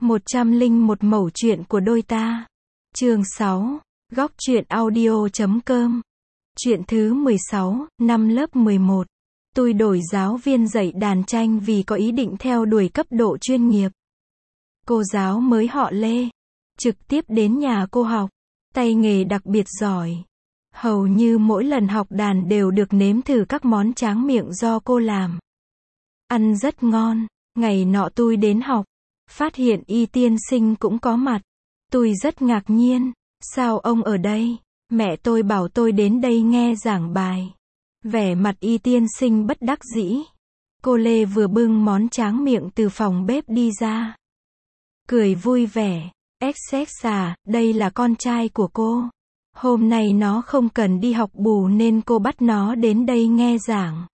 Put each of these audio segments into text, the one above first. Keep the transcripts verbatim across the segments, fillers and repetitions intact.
một trăm lẻ một mẩu chuyện của đôi ta. Chương sáu. Góc truyện audio chấm com. Chuyện thứ mười sáu, năm lớp mười một. Tôi đổi giáo viên dạy đàn tranh vì có ý định theo đuổi cấp độ chuyên nghiệp. Cô giáo mới họ Lê. Trực tiếp đến nhà cô học. Tay nghề đặc biệt giỏi. Hầu như mỗi lần học đàn đều được nếm thử các món tráng miệng do cô làm. Ăn rất ngon. Ngày nọ tôi đến học. Phát hiện Y tiên sinh cũng có mặt. Tôi rất ngạc nhiên. Sao ông ở đây? Mẹ tôi bảo tôi đến đây nghe giảng bài. Vẻ mặt Y tiên sinh bất đắc dĩ. Cô Lê vừa bưng món tráng miệng từ phòng bếp đi ra. Cười vui vẻ. Ếch xếch xà, đây là con trai của cô. Hôm nay nó không cần đi học bù nên cô bắt nó đến đây nghe giảng.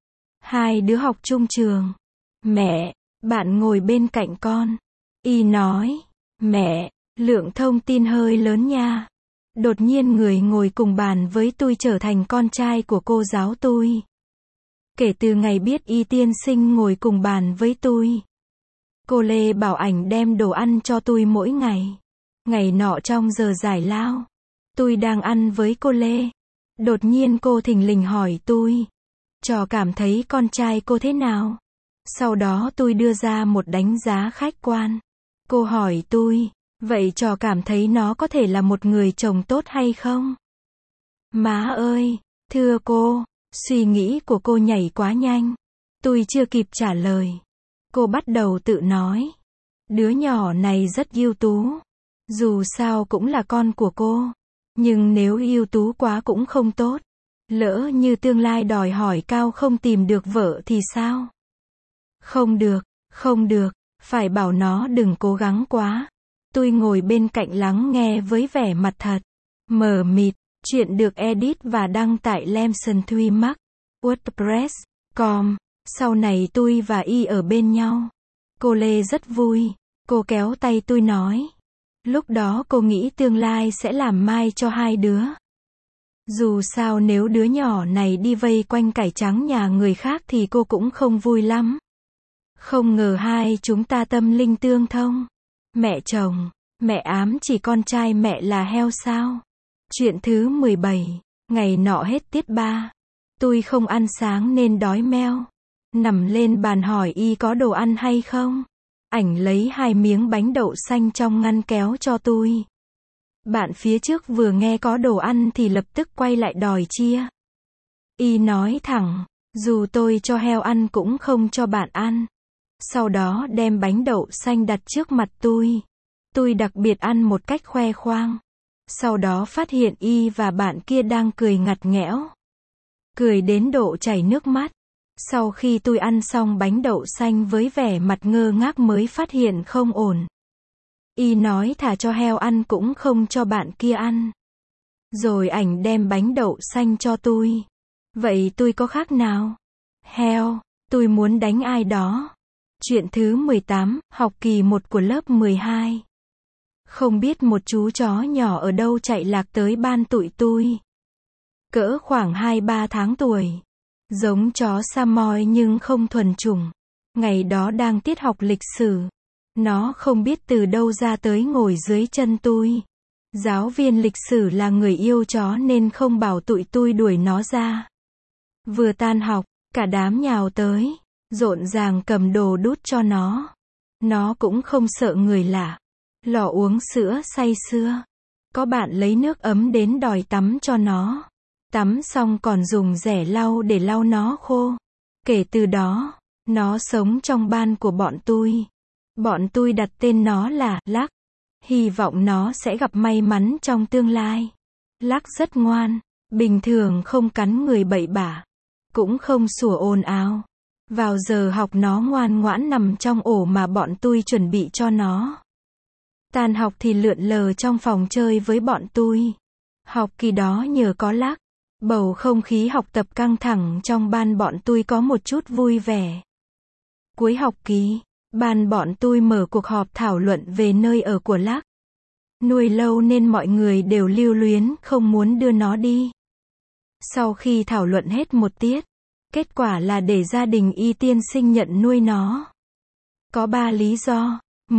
Hai đứa học chung trường. Mẹ, bạn ngồi bên cạnh con. Y nói. Mẹ, lượng thông tin hơi lớn nha. Đột nhiên người ngồi cùng bàn với tôi trở thành con trai của cô giáo tôi. Kể từ ngày biết Y tiên sinh ngồi cùng bàn với tôi, cô Lê bảo ảnh đem đồ ăn cho tôi mỗi ngày. Ngày nọ trong giờ giải lao, tôi đang ăn với cô Lê. Đột nhiên cô thình lình hỏi tôi, trò cảm thấy con trai cô thế nào? Sau đó tôi đưa ra một đánh giá khách quan. Cô hỏi tôi, vậy trò cảm thấy nó có thể là một người chồng tốt hay không? Má ơi, thưa cô, suy nghĩ của cô nhảy quá nhanh. Tôi chưa kịp trả lời. Cô bắt đầu tự nói. Đứa nhỏ này rất ưu tú. Dù sao cũng là con của cô. Nhưng nếu ưu tú quá cũng không tốt. Lỡ như tương lai đòi hỏi cao không tìm được vợ thì sao? Không được, không được, phải bảo nó đừng cố gắng quá. Tôi ngồi bên cạnh lắng nghe với vẻ mặt thật mờ mịt. Chuyện được edit và đăng tại lemson thuy mark wordpress chấm com. Sau này tôi và Y ở bên nhau. Cô Lê rất vui. Cô kéo tay tôi nói. Lúc đó cô nghĩ tương lai sẽ làm mai cho hai đứa. Dù sao nếu đứa nhỏ này đi vây quanh cải trắng nhà người khác thì cô cũng không vui lắm. Không ngờ hai chúng ta tâm linh tương thông. Mẹ chồng, mẹ ám chỉ con trai mẹ là heo sao? Chuyện thứ mười bảy. Ngày nọ hết tiết ba. Tôi không ăn sáng nên đói meo. Nằm lên bàn hỏi Y có đồ ăn hay không? Ảnh lấy hai miếng bánh đậu xanh trong ngăn kéo cho tôi. Bạn phía trước vừa nghe có đồ ăn thì lập tức quay lại đòi chia. Y nói thẳng, dù tôi cho heo ăn cũng không cho bạn ăn. Sau đó đem bánh đậu xanh đặt trước mặt tôi. Tôi đặc biệt ăn một cách khoe khoang. Sau đó phát hiện Y và bạn kia đang cười ngặt nghẽo. Cười đến độ chảy nước mắt. Sau khi tôi ăn xong bánh đậu xanh với vẻ mặt ngơ ngác mới phát hiện không ổn. Y nói thà cho heo ăn cũng không cho bạn kia ăn. Rồi ảnh đem bánh đậu xanh cho tôi. Vậy tôi có khác nào? Heo, tôi muốn đánh ai đó. Chuyện thứ mười tám, học kỳ một của lớp mười hai. Không biết một chú chó nhỏ ở đâu chạy lạc tới ban tụi tôi. Cỡ khoảng hai ba tháng tuổi. Giống chó Samoy nhưng không thuần chủng. Ngày đó đang tiết học lịch sử. Nó không biết từ đâu ra tới ngồi dưới chân tôi. Giáo viên lịch sử là người yêu chó nên không bảo tụi tôi đuổi nó ra. Vừa tan học, cả đám nhào tới. Rộn ràng cầm đồ đút cho nó. Nó cũng không sợ người lạ. Lò uống sữa say sưa. Có bạn lấy nước ấm đến đòi tắm cho nó. Tắm xong còn dùng rẻ lau để lau nó khô. Kể từ đó, nó sống trong ban của bọn tôi. Bọn tôi đặt tên nó là Lắc. Hy vọng nó sẽ gặp may mắn trong tương lai. Lắc rất ngoan. Bình thường không cắn người bậy bạ. Cũng không sủa ồn ào. Vào giờ học nó ngoan ngoãn nằm trong ổ mà bọn tôi chuẩn bị cho nó. Tan học thì lượn lờ trong phòng chơi với bọn tôi. Học kỳ đó nhờ có Lắc, bầu không khí học tập căng thẳng trong ban bọn tôi có một chút vui vẻ. Cuối học kỳ, ban bọn tôi mở cuộc họp thảo luận về nơi ở của Lắc. Nuôi lâu nên mọi người đều lưu luyến, không muốn đưa nó đi. Sau khi thảo luận hết một tiết, kết quả là để gia đình Y tiên sinh nhận nuôi nó. Có ba lý do. Một,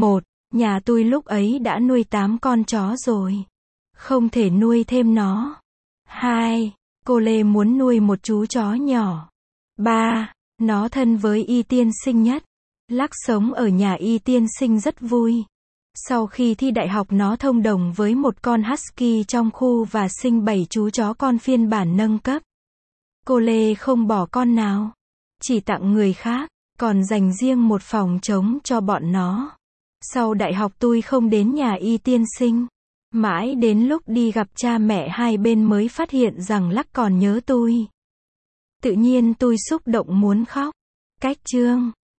Nhà tôi lúc ấy đã nuôi tám con chó rồi. Không thể nuôi thêm nó. Hai. Cô Lê muốn nuôi một chú chó nhỏ. Ba. Nó thân với Y tiên sinh nhất. Lắc sống ở nhà Y tiên sinh rất vui. Sau khi thi đại học nó thông đồng với một con husky trong khu và sinh bảy chú chó con phiên bản nâng cấp. Cô Lê không bỏ con nào. Chỉ tặng người khác, còn dành riêng một phòng trống cho bọn nó. Sau đại học tôi không đến nhà Y tiên sinh. Mãi đến lúc đi gặp cha mẹ hai bên mới phát hiện rằng Lắc còn nhớ tôi. Tự nhiên tôi xúc động muốn khóc. Cách chương